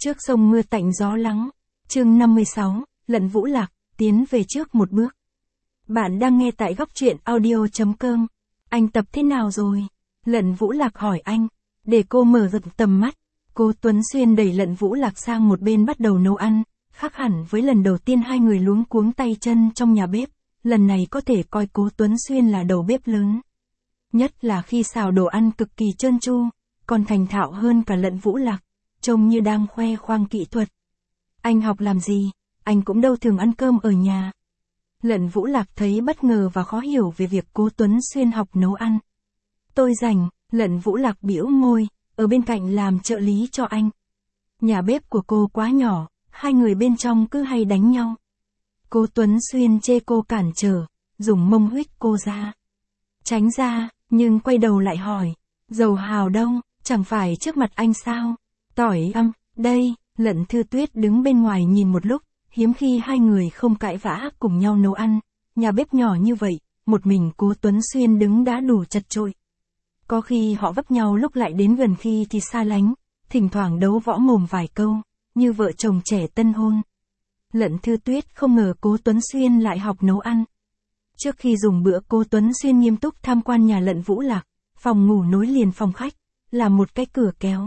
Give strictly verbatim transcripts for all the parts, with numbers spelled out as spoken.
Trước sông mưa tạnh gió lắng, chương năm mươi sáu, Lận Vũ Lạc, tiến về trước một bước. Bạn đang nghe tại góc truyện audio chấm com. Anh tập thế nào rồi? Lận Vũ Lạc hỏi anh. Để cô mở rộng tầm mắt, cô Tuấn Xuyên đẩy Lận Vũ Lạc sang một bên bắt đầu nấu ăn, khác hẳn với lần đầu tiên hai người luống cuống tay chân trong nhà bếp, lần này có thể coi cô Tuấn Xuyên là đầu bếp lớn. Nhất là khi xào đồ ăn cực kỳ trơn tru, còn thành thạo hơn cả Lận Vũ Lạc, trông như đang khoe khoang kỹ thuật. Anh học làm gì? Anh cũng đâu thường ăn cơm ở nhà. Lận Vũ Lạc thấy bất ngờ và khó hiểu về việc cô Tuấn Xuyên học nấu ăn. Tôi rảnh, Lận Vũ Lạc bĩu môi, ở bên cạnh làm trợ lý cho anh. Nhà bếp của cô quá nhỏ, hai người bên trong cứ hay đánh nhau. Cô Tuấn Xuyên chê cô cản trở, dùng mông huých cô ra. Tránh ra, nhưng quay đầu lại hỏi, dầu hào đâu, chẳng phải trước mặt anh sao? Tỏi âm, đây, Lận Thư Tuyết đứng bên ngoài nhìn một lúc, hiếm khi hai người không cãi vã cùng nhau nấu ăn. Nhà bếp nhỏ như vậy, một mình cô Tuấn Xuyên đứng đã đủ chật chội. Có khi họ vấp nhau lúc lại đến gần khi thì xa lánh, thỉnh thoảng đấu võ mồm vài câu, như vợ chồng trẻ tân hôn. Lận Thư Tuyết không ngờ cô Tuấn Xuyên lại học nấu ăn. Trước khi dùng bữa cô Tuấn Xuyên nghiêm túc tham quan nhà Lận Vũ Lạc, phòng ngủ nối liền phòng khách, là một cái cửa kéo.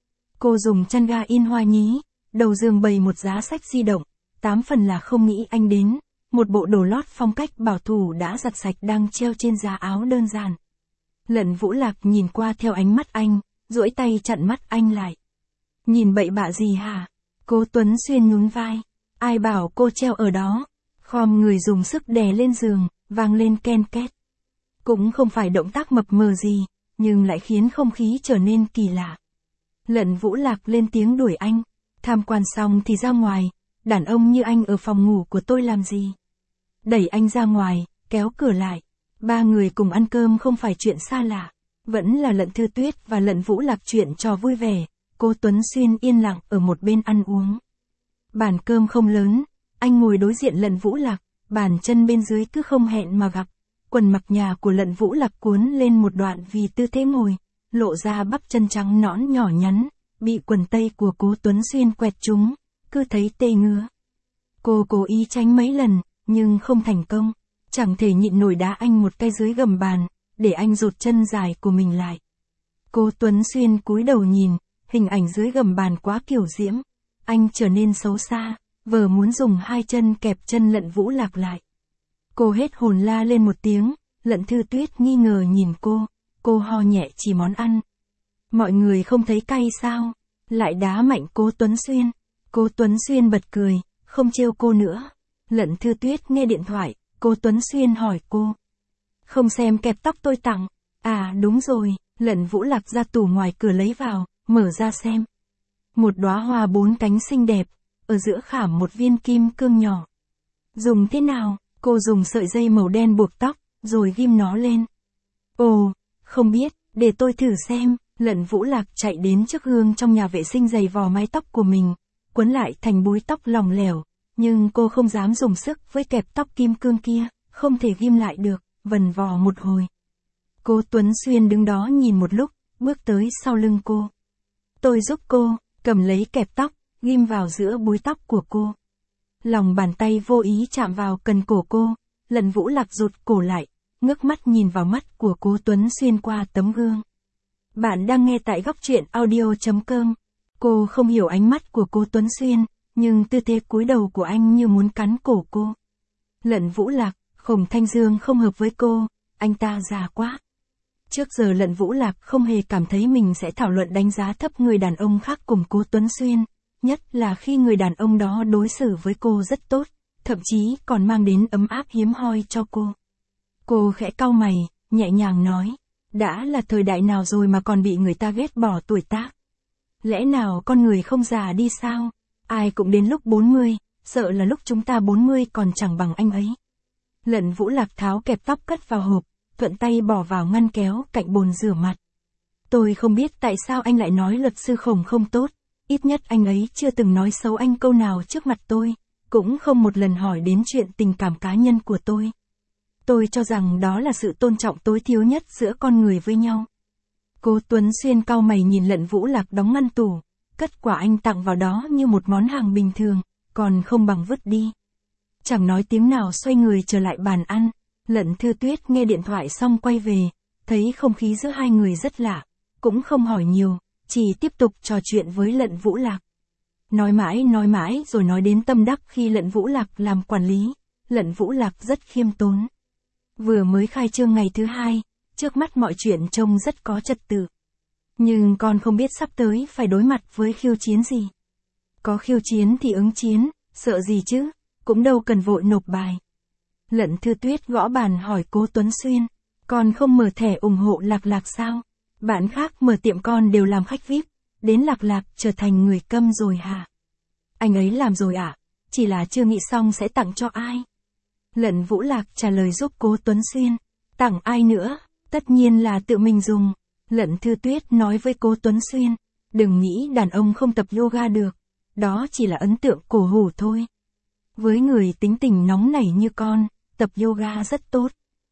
Cô dùng chăn ga in hoa nhí, đầu giường bày một giá sách di động, tám phần là không nghĩ anh đến, một bộ đồ lót phong cách bảo thủ đã giặt sạch đang treo trên giá áo đơn giản. Lận Vũ Lạc nhìn qua theo ánh mắt anh, duỗi tay chặn mắt anh lại. Nhìn bậy bạ gì hả? Cô Tuấn Xuyên nhún vai. Ai bảo cô treo ở đó? Khom người dùng sức đè lên giường, vang lên ken két. Cũng không phải động tác mập mờ gì, nhưng lại khiến không khí trở nên kỳ lạ. Lận Vũ Lạc lên tiếng đuổi anh. Tham quan xong thì ra ngoài, đàn ông như anh ở phòng ngủ của tôi làm gì? Đẩy anh ra ngoài, kéo cửa lại. Ba người cùng ăn cơm không phải chuyện xa lạ. Vẫn là Lận Thư Tuyết và Lận Vũ Lạc chuyện trò vui vẻ. Cô Tuấn Xuyên yên lặng ở một bên ăn uống. Bàn cơm không lớn, anh ngồi đối diện Lận Vũ Lạc, bàn chân bên dưới cứ không hẹn mà gặp. Quần mặc nhà của Lận Vũ Lạc cuốn lên một đoạn vì tư thế ngồi, lộ ra bắp chân trắng nõn nhỏ nhắn, bị quần tây của cô Tuấn Xuyên quẹt trúng, cứ thấy tê ngứa. Cô cố ý tránh mấy lần, nhưng không thành công, chẳng thể nhịn nổi đá anh một cái dưới gầm bàn, để anh rụt chân dài của mình lại. Cô Tuấn Xuyên cúi đầu nhìn, hình ảnh dưới gầm bàn quá kiểu diễm, anh trở nên xấu xa, vờ muốn dùng hai chân kẹp chân Lận Vũ Lạc lại. Cô hết hồn la lên một tiếng, Lận Thư Tuyết nghi ngờ nhìn cô, cô ho nhẹ chỉ món ăn. Mọi người không thấy cay sao? Lại đá mạnh cô Tuấn Xuyên. Cô Tuấn Xuyên bật cười, không trêu cô nữa. Lận Thư Tuyết nghe điện thoại, cô Tuấn Xuyên hỏi cô. Không xem kẹp tóc tôi tặng? À đúng rồi, Lận Vũ Lạc ra tủ ngoài cửa lấy vào, mở ra xem. Một đóa hoa bốn cánh xinh đẹp, ở giữa khảm một viên kim cương nhỏ. Dùng thế nào? Cô dùng sợi dây màu đen buộc tóc, rồi ghim nó lên. Ồ, không biết, để tôi thử xem. Lận Vũ Lạc chạy đến trước gương trong nhà vệ sinh giày vò mái tóc của mình, quấn lại thành búi tóc lỏng lẻo, nhưng cô không dám dùng sức với kẹp tóc kim cương kia, không thể ghim lại được, vần vò một hồi. Cô Tuấn Xuyên đứng đó nhìn một lúc, bước tới sau lưng cô. Tôi giúp cô, cầm lấy kẹp tóc, ghim vào giữa búi tóc của cô. Lòng bàn tay vô ý chạm vào cần cổ cô, Lận Vũ Lạc rụt cổ lại, ngước mắt nhìn vào mắt của cô Tuấn Xuyên qua tấm gương. Bạn đang nghe tại góc truyện audio chấm com. Cô không hiểu ánh mắt của cô Tuấn Xuyên, nhưng tư thế cúi đầu của anh như muốn cắn cổ cô. Lận Vũ Lạc, Khổng Thanh Dương không hợp với cô, anh ta già quá. Trước giờ Lận Vũ Lạc không hề cảm thấy mình sẽ thảo luận đánh giá thấp người đàn ông khác cùng cô Tuấn Xuyên, nhất là khi người đàn ông đó đối xử với cô rất tốt, thậm chí còn mang đến ấm áp hiếm hoi cho cô. Cô khẽ cau mày, nhẹ nhàng nói. Đã là thời đại nào rồi mà còn bị người ta ghét bỏ tuổi tác? Lẽ nào con người không già đi sao? Ai cũng đến lúc bốn mươi, sợ là lúc chúng ta bốn mươi còn chẳng bằng anh ấy. Lận Vũ Lạc tháo kẹp tóc cất vào hộp, thuận tay bỏ vào ngăn kéo cạnh bồn rửa mặt. Tôi không biết tại sao anh lại nói luật sư Khổng không tốt, ít nhất anh ấy chưa từng nói xấu anh câu nào trước mặt tôi, cũng không một lần hỏi đến chuyện tình cảm cá nhân của tôi. Tôi cho rằng đó là sự tôn trọng tối thiểu nhất giữa con người với nhau. Cô Tuấn Xuyên cau mày nhìn Lận Vũ Lạc đóng ngăn tủ, cất quả anh tặng vào đó như một món hàng bình thường, còn không bằng vứt đi. Chẳng nói tiếng nào xoay người trở lại bàn ăn, Lận Thư Tuyết nghe điện thoại xong quay về, thấy không khí giữa hai người rất lạ, cũng không hỏi nhiều, chỉ tiếp tục trò chuyện với Lận Vũ Lạc. Nói mãi nói mãi rồi nói đến tâm đắc khi Lận Vũ Lạc làm quản lý, Lận Vũ Lạc rất khiêm tốn. Vừa mới khai trương ngày thứ hai, trước mắt mọi chuyện trông rất có trật tự. Nhưng con không biết sắp tới phải đối mặt với khiêu chiến gì. Có khiêu chiến thì ứng chiến, sợ gì chứ, cũng đâu cần vội nộp bài. Lận Thư Tuyết gõ bàn hỏi Cố Tuấn Xuyên, con không mở thẻ ủng hộ Lạc Lạc sao? Bạn khác mở tiệm con đều làm khách vi ai pi, đến Lạc Lạc trở thành người câm rồi hả? Anh ấy làm rồi ạ, à? Chỉ là chưa nghĩ xong sẽ tặng cho ai. Lận Vũ Lạc trả lời giúp Cố Tuấn Xuyên, tặng ai nữa, tất nhiên là tự mình dùng. Lận Thư Tuyết nói với Cố Tuấn Xuyên, đừng nghĩ đàn ông không tập yoga được, đó chỉ là ấn tượng cổ hủ thôi. Với người tính tình nóng nảy như con, tập yoga rất tốt.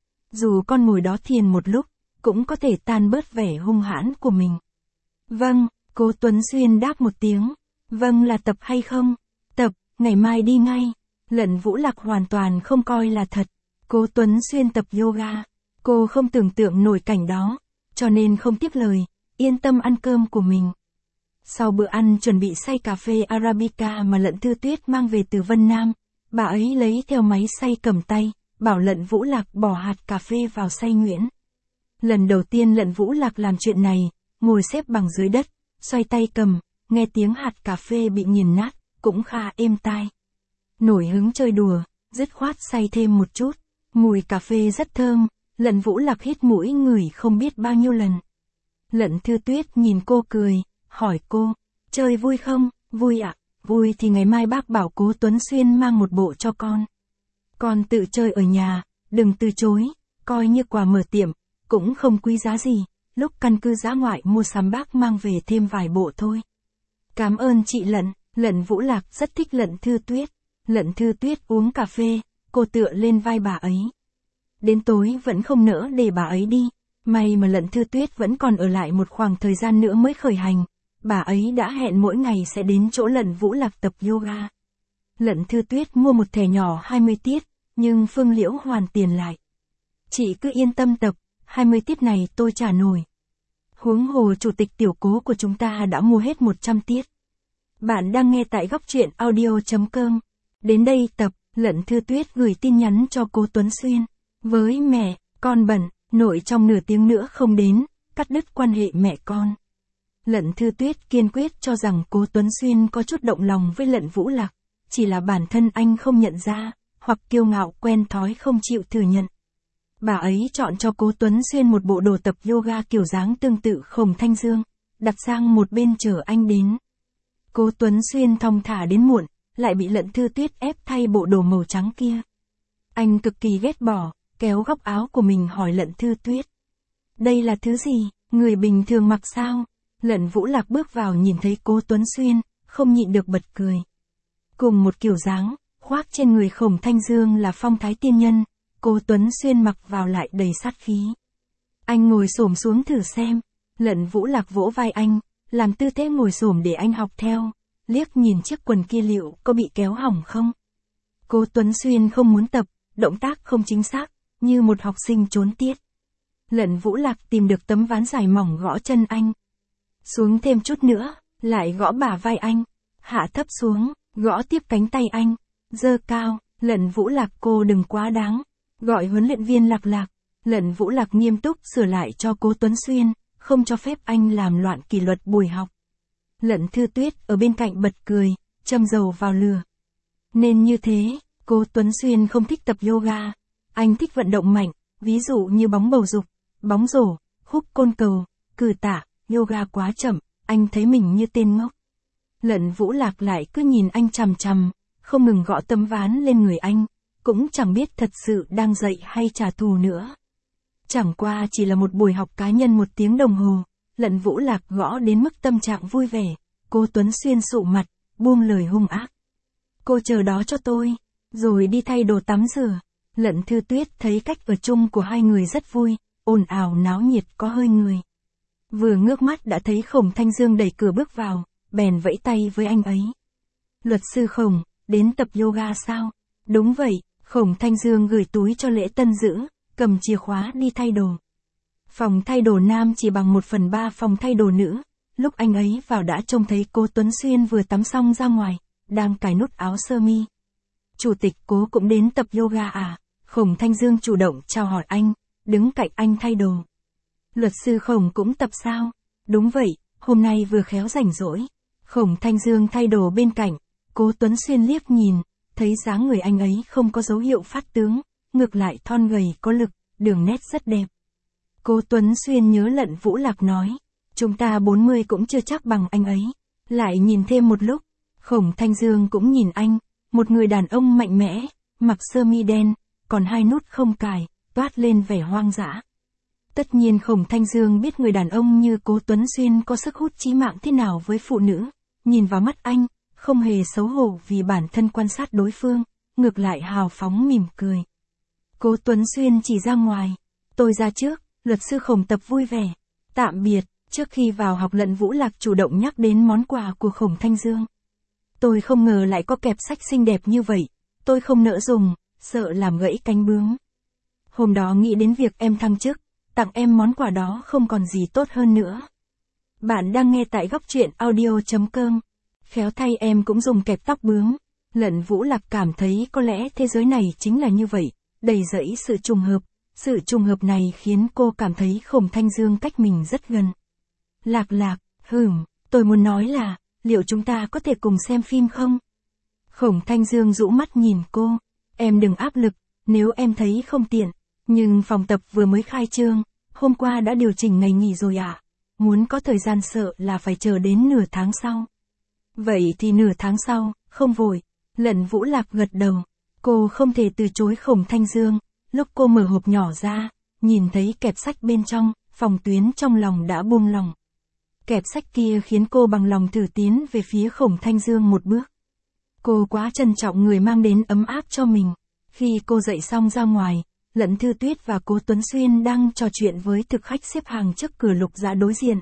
Dù con ngồi đó thiền một lúc, cũng có thể tan bớt vẻ hung hãn của mình. Vâng, Cố Tuấn Xuyên đáp một tiếng. Vâng là tập hay không? Tập, ngày mai đi ngay. Lận Vũ Lạc hoàn toàn không coi là thật. Cố Tuấn Xuyên tập yoga. Cô không tưởng tượng nổi cảnh đó, cho nên không tiếp lời, yên tâm ăn cơm của mình. Sau bữa ăn chuẩn bị xay cà phê Arabica mà Lận Thư Tuyết mang về từ Vân Nam, bà ấy lấy theo máy xay cầm tay, bảo Lận Vũ Lạc bỏ hạt cà phê vào xay nhuyễn. Lần đầu tiên Lận Vũ Lạc làm chuyện này, ngồi xếp bằng dưới đất, xoay tay cầm, nghe tiếng hạt cà phê bị nghiền nát, cũng khá êm tai. Nổi hứng chơi đùa, dứt khoát xay thêm một chút, mùi cà phê rất thơm, Lận Vũ Lạc hít mũi ngửi không biết bao nhiêu lần. Lận Thư Tuyết nhìn cô cười, hỏi cô, chơi vui không? Vui ạ, à? Vui thì ngày mai bác bảo Cố Tuấn Xuyên mang một bộ cho con. Con tự chơi ở nhà, đừng từ chối, coi như quà mở tiệm, cũng không quý giá gì, lúc căn cứ dã ngoại mua sắm bác mang về thêm vài bộ thôi. Cảm ơn chị Lận. Lận Vũ Lạc rất thích Lận Thư Tuyết. Lận Thư Tuyết uống cà phê, cô tựa lên vai bà ấy. Đến tối vẫn không nỡ để bà ấy đi, may mà Lận Thư Tuyết vẫn còn ở lại một khoảng thời gian nữa mới khởi hành. Bà ấy đã hẹn mỗi ngày sẽ đến chỗ Lận Vũ Lạc tập yoga. Lận Thư Tuyết mua một thẻ nhỏ hai mươi tiết, nhưng Phương Liễu hoàn tiền lại. Chị cứ yên tâm tập, hai mươi tiết này tôi trả nổi. Huống hồ chủ tịch tiểu Cố của chúng ta đã mua hết một trăm tiết. Bạn đang nghe tại góc truyện audio chấm com. Đến đây tập, Lận Thư Tuyết gửi tin nhắn cho Cố Tuấn Xuyên. Với mẹ, con bận, nội trong nửa tiếng nữa không đến, cắt đứt quan hệ mẹ con. Lận Thư Tuyết kiên quyết cho rằng Cố Tuấn Xuyên có chút động lòng với Lận Vũ Lạc, chỉ là bản thân anh không nhận ra, hoặc kiêu ngạo quen thói không chịu thừa nhận. Bà ấy chọn cho Cố Tuấn Xuyên một bộ đồ tập yoga kiểu dáng tương tự Khổng Thanh Dương, đặt sang một bên chờ anh đến. Cố Tuấn Xuyên thong thả đến muộn, lại bị Lận Thư Tuyết ép thay bộ đồ màu trắng kia. Anh cực kỳ ghét bỏ, kéo góc áo của mình hỏi Lận Thư Tuyết. Đây là thứ gì, người bình thường mặc sao? Lận Vũ Lạc bước vào nhìn thấy Cố Tuấn Xuyên, không nhịn được bật cười. Cùng một kiểu dáng, khoác trên người Khổng Thanh Dương là phong thái tiên nhân, Cố Tuấn Xuyên mặc vào lại đầy sát khí. Anh ngồi xổm xuống thử xem. Lận Vũ Lạc vỗ vai anh, làm tư thế ngồi xổm để anh học theo, liếc nhìn chiếc quần kia liệu có bị kéo hỏng không. Cố Tuấn Xuyên không muốn tập, động tác không chính xác, như một học sinh trốn tiết. Lận Vũ Lạc tìm được tấm ván dài mỏng gõ chân anh. Xuống thêm chút nữa, lại gõ bả vai anh. Hạ thấp xuống, gõ tiếp cánh tay anh. Giơ cao, Lận Vũ Lạc cô đừng quá đáng. Gọi huấn luyện viên Lạc Lạc. Lận Vũ Lạc nghiêm túc sửa lại cho Cố Tuấn Xuyên, không cho phép anh làm loạn kỷ luật buổi học. Lận Thư Tuyết ở bên cạnh bật cười, châm dầu vào lửa. Nên như thế, Cố Tuấn Xuyên không thích tập yoga. Anh thích vận động mạnh, ví dụ như bóng bầu dục, bóng rổ, húc côn cầu, cử tạ, yoga quá chậm, anh thấy mình như tên ngốc. Lận Vũ Lạc lại cứ nhìn anh chằm chằm, không ngừng gõ tấm ván lên người anh, cũng chẳng biết thật sự đang dạy hay trả thù nữa. Chẳng qua chỉ là một buổi học cá nhân một tiếng đồng hồ, Lận Vũ Lạc gõ đến mức tâm trạng vui vẻ, Cố Tuấn Xuyên sụ mặt, buông lời hung ác. Cô chờ đó cho tôi, rồi đi thay đồ tắm rửa. Lận Thư Tuyết thấy cách ở chung của hai người rất vui, ồn ào náo nhiệt có hơi người. Vừa ngước mắt đã thấy Khổng Thanh Dương đẩy cửa bước vào, bèn vẫy tay với anh ấy. Luật sư Khổng, đến tập yoga sao? Đúng vậy, Khổng Thanh Dương gửi túi cho Lễ Tân giữ, cầm chìa khóa đi thay đồ. Phòng thay đồ nam chỉ bằng một phần ba phòng thay đồ nữ, lúc anh ấy vào đã trông thấy Cố Tuấn Xuyên vừa tắm xong ra ngoài, đang cài nút áo sơ mi. Chủ tịch Cố cũng đến tập yoga à? Khổng Thanh Dương chủ động chào hỏi anh, đứng cạnh anh thay đồ. Luật sư Khổng cũng tập sao? Đúng vậy, hôm nay vừa khéo rảnh rỗi. Khổng Thanh Dương thay đồ bên cạnh, Cố Tuấn Xuyên liếc nhìn, thấy dáng người anh ấy không có dấu hiệu phát tướng, ngược lại thon gầy có lực, đường nét rất đẹp. Cố Tuấn Xuyên nhớ Lận Vũ Lạc nói, chúng ta bốn mươi cũng chưa chắc bằng anh ấy. Lại nhìn thêm một lúc, Khổng Thanh Dương cũng nhìn anh, một người đàn ông mạnh mẽ, mặc sơ mi đen, còn hai nút không cài, toát lên vẻ hoang dã. Tất nhiên Khổng Thanh Dương biết người đàn ông như Cố Tuấn Xuyên có sức hút chí mạng thế nào với phụ nữ, nhìn vào mắt anh, không hề xấu hổ vì bản thân quan sát đối phương, ngược lại hào phóng mỉm cười. Cố Tuấn Xuyên chỉ ra ngoài, tôi ra trước, luật sư Khổng tập vui vẻ. Tạm biệt, trước khi vào học Lận Vũ Lạc chủ động nhắc đến món quà của Khổng Thanh Dương. Tôi không ngờ lại có kẹp sách xinh đẹp như vậy, tôi không nỡ dùng, sợ làm gãy cánh bướm. Hôm đó nghĩ đến việc em thăng chức, tặng em món quà đó không còn gì tốt hơn nữa. Bạn đang nghe tại góc truyện audio chấm com. Khéo thay em cũng dùng kẹp tóc bướm. Lận Vũ Lạc cảm thấy có lẽ thế giới này chính là như vậy, đầy rẫy sự trùng hợp. Sự trùng hợp này khiến cô cảm thấy Khổng Thanh Dương cách mình rất gần. Lạc Lạc, hửm, tôi muốn nói là, liệu chúng ta có thể cùng xem phim không? Khổng Thanh Dương rũ mắt nhìn cô, em đừng áp lực, nếu em thấy không tiện, nhưng phòng tập vừa mới khai trương, hôm qua đã điều chỉnh ngày nghỉ rồi ạ. À? Muốn có thời gian sợ là phải chờ đến nửa tháng sau. Vậy thì nửa tháng sau, không vội. Lận Vũ Lạc gật đầu, cô không thể từ chối Khổng Thanh Dương. Lúc cô mở hộp nhỏ ra, nhìn thấy kẹp sách bên trong, Phòng Tuyến trong lòng đã buông lòng. Kẹp sách kia khiến cô bằng lòng thử tiến về phía Khổng Thanh Dương một bước. Cô quá trân trọng người mang đến ấm áp cho mình. Khi cô dậy xong ra ngoài, Lận Thư Tuyết và Cố Tuấn Xuyên đang trò chuyện với thực khách xếp hàng trước cửa Lục Dạ đối diện.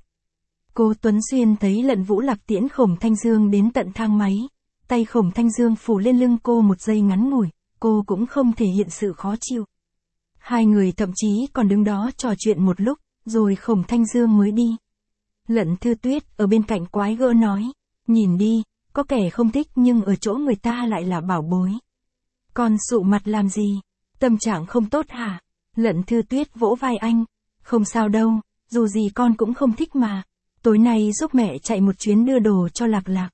Cố Tuấn Xuyên thấy Lận Vũ Lạc tiễn Khổng Thanh Dương đến tận thang máy. Tay Khổng Thanh Dương phủ lên lưng cô một giây ngắn ngủi, cô cũng không thể hiện sự khó chịu. Hai người thậm chí còn đứng đó trò chuyện một lúc, rồi Khổng Thanh Dương mới đi. Lận Thư Tuyết ở bên cạnh quái gỡ nói, nhìn đi, có kẻ không thích nhưng ở chỗ người ta lại là bảo bối. Con sụ mặt làm gì? Tâm trạng không tốt hả? Lận Thư Tuyết vỗ vai anh, không sao đâu, dù gì con cũng không thích mà. Tối nay giúp mẹ chạy một chuyến đưa đồ cho Lạc Lạc.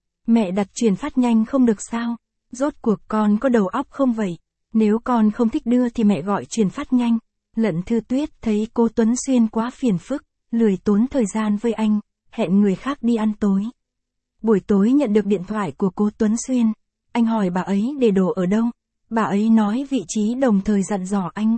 Mẹ đặt truyền phát nhanh không được sao? Rốt cuộc con có đầu óc không vậy? Nếu con không thích đưa thì mẹ gọi truyền phát nhanh. Lận Thư Tuyết thấy Cố Tuấn Xuyên quá phiền phức, lười tốn thời gian với anh, hẹn người khác đi ăn tối. Buổi tối nhận được điện thoại của Cố Tuấn Xuyên, anh hỏi bà ấy để đồ ở đâu. Bà ấy nói vị trí đồng thời dặn dò anh.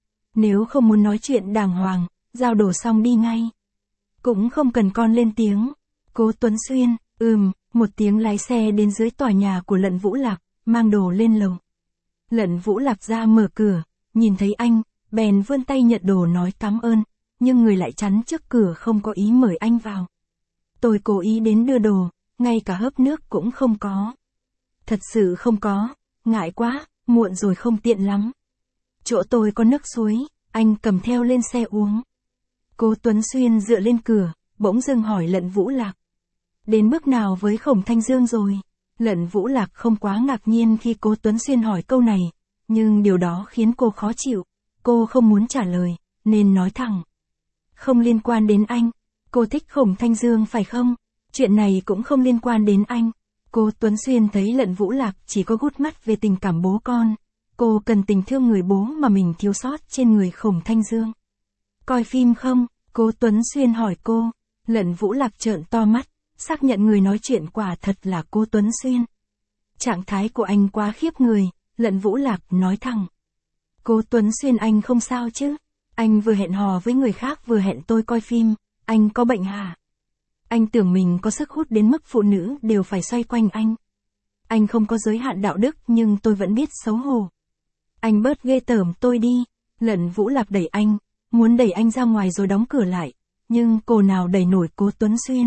Nếu không muốn nói chuyện đàng hoàng, giao đồ xong đi ngay. Cũng không cần con lên tiếng. Cố Tuấn Xuyên, ừm, một tiếng lái xe đến dưới tòa nhà của Lận Vũ Lạc, mang đồ lên lầu. Lận Vũ Lạc ra mở cửa, nhìn thấy anh, bèn vươn tay nhận đồ nói cảm ơn, nhưng người lại chắn trước cửa không có ý mời anh vào. Tôi cố ý đến đưa đồ, ngay cả hớp nước cũng không có. Thật sự không có, ngại quá, muộn rồi không tiện lắm. Chỗ tôi có nước suối, anh cầm theo lên xe uống. Cố Tuấn Xuyên dựa lên cửa, bỗng dưng hỏi Lận Vũ Lạc. Đến bước nào với Khổng Thanh Dương rồi? Lận Vũ Lạc không quá ngạc nhiên khi Cố Tuấn Xuyên hỏi câu này, nhưng điều đó khiến cô khó chịu. Cô không muốn trả lời, nên nói thẳng. Không liên quan đến anh. Cô thích Khổng Thanh Dương phải không? Chuyện này cũng không liên quan đến anh. Cố Tuấn Xuyên thấy Lận Vũ Lạc chỉ có gút mắt về tình cảm bố con. Cô cần tình thương người bố mà mình thiếu sót trên người Khổng Thanh Dương. Coi phim không? Cố Tuấn Xuyên hỏi cô. Lận Vũ Lạc trợn to mắt, xác nhận người nói chuyện quả thật là Cố Tuấn Xuyên. Trạng thái của anh quá khiếp người, Lận Vũ Lạc nói thẳng. Cố Tuấn Xuyên anh không sao chứ? Anh vừa hẹn hò với người khác vừa hẹn tôi coi phim, anh có bệnh hả? Anh tưởng mình có sức hút đến mức phụ nữ đều phải xoay quanh anh. Anh không có giới hạn đạo đức nhưng tôi vẫn biết xấu hổ. Anh bớt ghê tởm tôi đi. Lận Vũ Lạc đẩy anh, muốn đẩy anh ra ngoài rồi đóng cửa lại. Nhưng cô nào đẩy nổi Cố Tuấn Xuyên.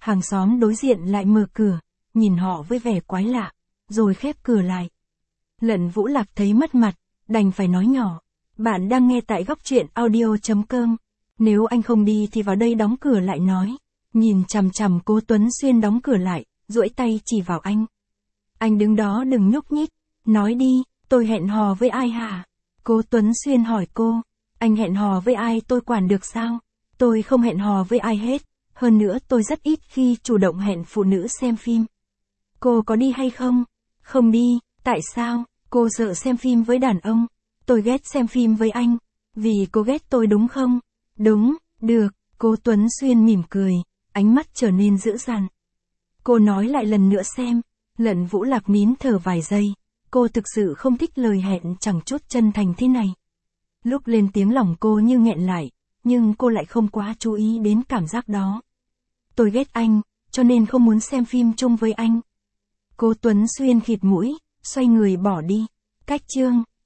Hàng xóm đối diện lại mở cửa, nhìn họ với vẻ quái lạ, rồi khép cửa lại. Lận Vũ Lạc thấy mất mặt, đành phải nói nhỏ. Bạn đang nghe tại góc truyện audio.com. Nếu anh không đi thì vào đây đóng cửa lại nói. Nhìn chằm chằm Cố Tuấn Xuyên đóng cửa lại, duỗi tay chỉ vào anh. Anh đứng đó đừng nhúc nhích, nói đi, tôi hẹn hò với ai hả? Cố Tuấn Xuyên hỏi cô. Anh hẹn hò với ai tôi quản được sao? Tôi không hẹn hò với ai hết, hơn nữa tôi rất ít khi chủ động hẹn phụ nữ xem phim. Cô có đi hay không? Không đi, tại sao? Cô sợ xem phim với đàn ông. Tôi ghét xem phim với anh. Vì cô ghét tôi đúng không? Đúng, được, Cố Tuấn Xuyên mỉm cười, ánh mắt trở nên dữ dằn. Cô nói lại lần nữa xem. Lận Vũ Lạc nín thở vài giây. Cô thực sự không thích lời hẹn chẳng chút chân thành thế này. Lúc lên tiếng lòng cô như nghẹn lại, nhưng cô lại không quá chú ý đến cảm giác đó. Tôi ghét anh, cho nên không muốn xem phim chung với anh. Cố Tuấn Xuyên khịt mũi, xoay người bỏ đi. Cách chương